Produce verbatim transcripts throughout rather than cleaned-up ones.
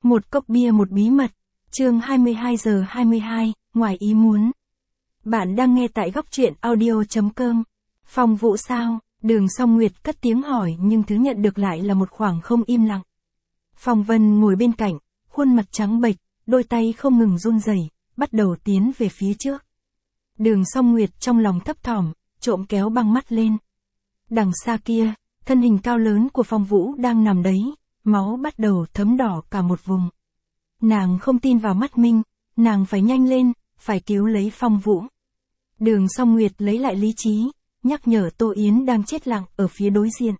Một cốc bia một bí mật, chương hai mươi hai giờ hai mươi hai, ngoài ý muốn. Bạn đang nghe tại góc truyện audio chấm com. Phong Vũ sao? Đường Song Nguyệt cất tiếng hỏi nhưng thứ nhận được lại là một khoảng không im lặng. Phong Vân ngồi bên cạnh, khuôn mặt trắng bệch, đôi tay không ngừng run rẩy, bắt đầu tiến về phía trước. Đường Song Nguyệt trong lòng thấp thỏm, trộm kéo băng mắt lên. Đằng xa kia, thân hình cao lớn của Phong Vũ đang nằm đấy, máu bắt đầu thấm đỏ cả một vùng. Nàng không tin vào mắt mình, nàng phải nhanh lên, phải cứu lấy Phong Vũ. Đường Song Nguyệt lấy lại lý trí, nhắc nhở Tô Yến đang chết lặng ở phía đối diện.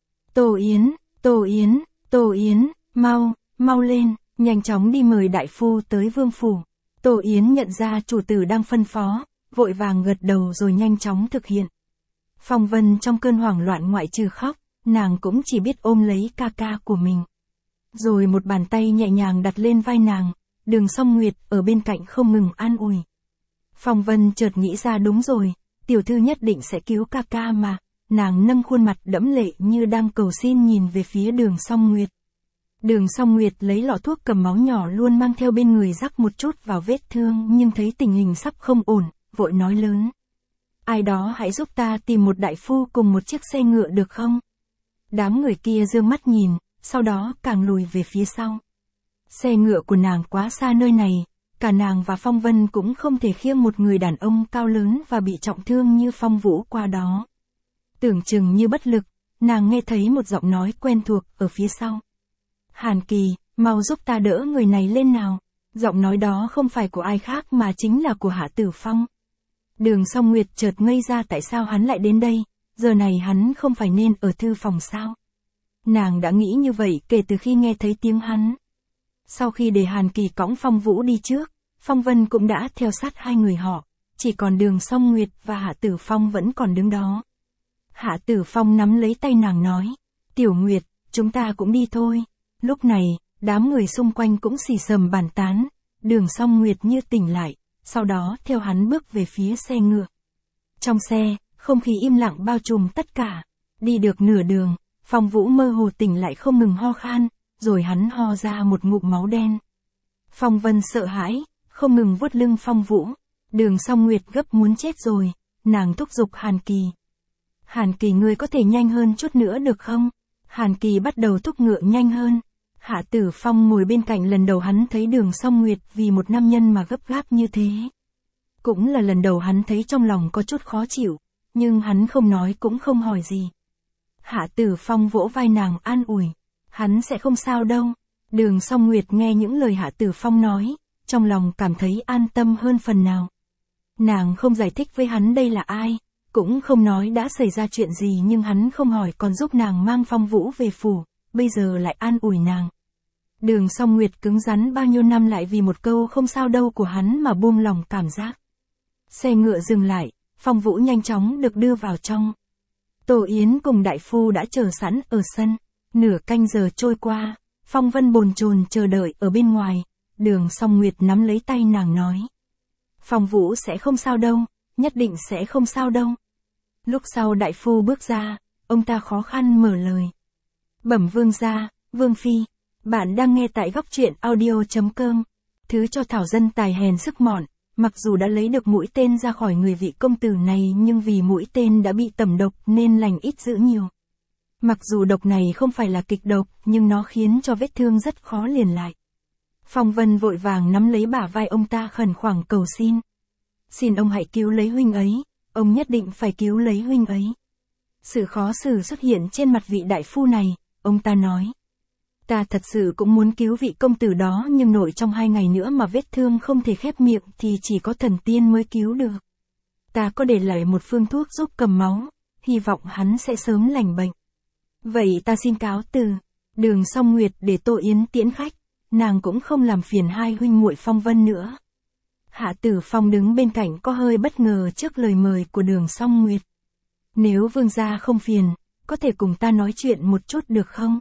Tô Yến, Tô Yến, Tô Yến, mau, mau lên, nhanh chóng đi mời đại phu tới vương phủ. Tô Yến nhận ra chủ tử đang phân phó, vội vàng gật đầu rồi nhanh chóng thực hiện. Phong Vân trong cơn hoảng loạn ngoại trừ khóc, nàng cũng chỉ biết ôm lấy ca ca của mình. Rồi một bàn tay nhẹ nhàng đặt lên vai nàng, Đường Song Nguyệt ở bên cạnh không ngừng an ủi. Phong Vân chợt nghĩ ra đúng rồi, tiểu thư nhất định sẽ cứu ca ca mà, nàng nâng khuôn mặt đẫm lệ như đang cầu xin nhìn về phía Đường Song Nguyệt. Đường Song Nguyệt lấy lọ thuốc cầm máu nhỏ luôn mang theo bên người rắc một chút vào vết thương nhưng thấy tình hình sắp không ổn, vội nói lớn. Ai đó hãy giúp ta tìm một đại phu cùng một chiếc xe ngựa được không? Đám người kia giương mắt nhìn, sau đó càng lùi về phía sau. Xe ngựa của nàng quá xa nơi này, cả nàng và Phong Vân cũng không thể khiêng một người đàn ông cao lớn và bị trọng thương như Phong Vũ qua đó. Tưởng chừng như bất lực, nàng nghe thấy một giọng nói quen thuộc ở phía sau. Hàn Kỳ, mau giúp ta đỡ người này lên nào. Giọng nói đó không phải của ai khác mà chính là của Hạ Tử Phong. Đường Song Nguyệt chợt ngây ra tại sao hắn lại đến đây, giờ này hắn không phải nên ở thư phòng sao? Nàng đã nghĩ như vậy kể từ khi nghe thấy tiếng hắn. Sau khi để Hàn Kỳ cõng Phong Vũ đi trước, Phong Vân cũng đã theo sát hai người họ, chỉ còn Đường Song Nguyệt và Hạ Tử Phong vẫn còn đứng đó. Hạ Tử Phong nắm lấy tay nàng nói, Tiểu Nguyệt, chúng ta cũng đi thôi. Lúc này, đám người xung quanh cũng xì xầm bàn tán, Đường Song Nguyệt như tỉnh lại, sau đó theo hắn bước về phía xe ngựa. Trong xe, không khí im lặng bao trùm tất cả. Đi được nửa đường, Phong Vũ mơ hồ tỉnh lại không ngừng ho khan, rồi hắn ho ra một ngụm máu đen. Phong Vân sợ hãi, không ngừng vuốt lưng Phong Vũ. Đường Song Nguyệt gấp muốn chết rồi, nàng thúc giục Hàn Kỳ. Hàn Kỳ ngươi có thể nhanh hơn chút nữa được không? Hàn Kỳ bắt đầu thúc ngựa nhanh hơn. Hạ Tử Phong ngồi bên cạnh lần đầu hắn thấy Đường Song Nguyệt vì một nam nhân mà gấp gáp như thế. Cũng là lần đầu hắn thấy trong lòng có chút khó chịu, nhưng hắn không nói cũng không hỏi gì. Hạ Tử Phong vỗ vai nàng an ủi, hắn sẽ không sao đâu. Đường Song Nguyệt nghe những lời Hạ Tử Phong nói, trong lòng cảm thấy an tâm hơn phần nào. Nàng không giải thích với hắn đây là ai, cũng không nói đã xảy ra chuyện gì nhưng hắn không hỏi còn giúp nàng mang Phong Vũ về phủ, bây giờ lại an ủi nàng. Đường Song Nguyệt cứng rắn bao nhiêu năm lại vì một câu không sao đâu của hắn mà buông lòng cảm giác. Xe ngựa dừng lại, Phong Vũ nhanh chóng được đưa vào trong. Tô Yến cùng đại phu đã chờ sẵn ở sân. Nửa canh giờ trôi qua, Phong Vân bồn chồn chờ đợi ở bên ngoài. Đường Song Nguyệt nắm lấy tay nàng nói. Phong Vũ sẽ không sao đâu, nhất định sẽ không sao đâu. Lúc sau đại phu bước ra, ông ta khó khăn mở lời. Bẩm vương gia, vương phi, bạn đang nghe tại góc truyện audio chấm com. Thứ cho thảo dân tài hèn sức mọn, mặc dù đã lấy được mũi tên ra khỏi người vị công tử này nhưng vì mũi tên đã bị tẩm độc nên lành ít dữ nhiều. Mặc dù độc này không phải là kịch độc nhưng nó khiến cho vết thương rất khó liền lại. Phong Vân vội vàng nắm lấy bả vai ông ta khẩn khoản cầu xin. Xin ông hãy cứu lấy huynh ấy, ông nhất định phải cứu lấy huynh ấy. Sự khó xử xuất hiện trên mặt vị đại phu này, ông ta nói. Ta thật sự cũng muốn cứu vị công tử đó nhưng nội trong hai ngày nữa mà vết thương không thể khép miệng thì chỉ có thần tiên mới cứu được. Ta có để lại một phương thuốc giúp cầm máu, hy vọng hắn sẽ sớm lành bệnh. Vậy ta xin cáo từ. Đường Song Nguyệt để Tô Yến tiễn khách, nàng cũng không làm phiền hai huynh muội Phong Vân nữa. Hạ Tử Phong đứng bên cạnh có hơi bất ngờ trước lời mời của Đường Song Nguyệt. Nếu vương gia không phiền, có thể cùng ta nói chuyện một chút được không?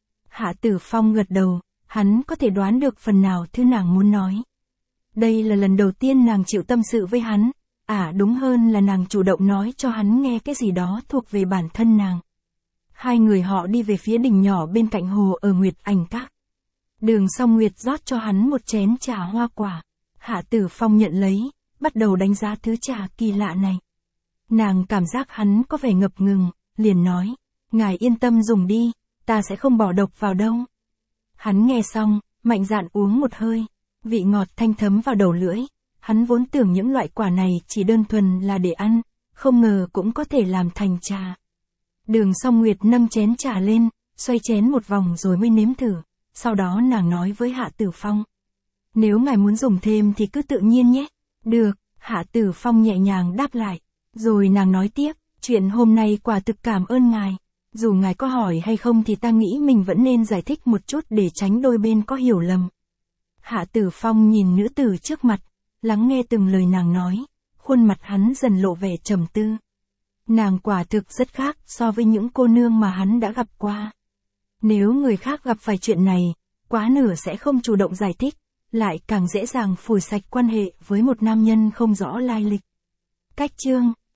Hạ Tử Phong gật đầu, hắn có thể đoán được phần nào thứ nàng muốn nói. Đây là lần đầu tiên nàng chịu tâm sự với hắn, à đúng hơn là nàng chủ động nói cho hắn nghe cái gì đó thuộc về bản thân nàng. Hai người họ đi về phía đỉnh nhỏ bên cạnh hồ ở Nguyệt Ảnh Các. Đường Song Nguyệt rót cho hắn một chén trà hoa quả. Hạ Tử Phong nhận lấy, bắt đầu đánh giá thứ trà kỳ lạ này. Nàng cảm giác hắn có vẻ ngập ngừng, liền nói, ngài yên tâm dùng đi, ta sẽ không bỏ độc vào đâu. Hắn nghe xong, mạnh dạn uống một hơi, vị ngọt thanh thấm vào đầu lưỡi, hắn vốn tưởng những loại quả này chỉ đơn thuần là để ăn, không ngờ cũng có thể làm thành trà. Đường Song Nguyệt nâng chén trà lên, xoay chén một vòng rồi mới nếm thử, sau đó nàng nói với Hạ Tử Phong. Nếu ngài muốn dùng thêm thì cứ tự nhiên nhé. Được, Hạ Tử Phong nhẹ nhàng đáp lại. Rồi nàng nói tiếp, chuyện hôm nay quả thực cảm ơn ngài. Dù ngài có hỏi hay không thì ta nghĩ mình vẫn nên giải thích một chút để tránh đôi bên có hiểu lầm. Hạ Tử Phong nhìn nữ tử trước mặt, lắng nghe từng lời nàng nói, khuôn mặt hắn dần lộ vẻ trầm tư. Nàng quả thực rất khác so với những cô nương mà hắn đã gặp qua. Nếu người khác gặp phải chuyện này, quá nửa sẽ không chủ động giải thích, lại càng dễ dàng phủi sạch quan hệ với một nam nhân không rõ lai lịch. Cách chương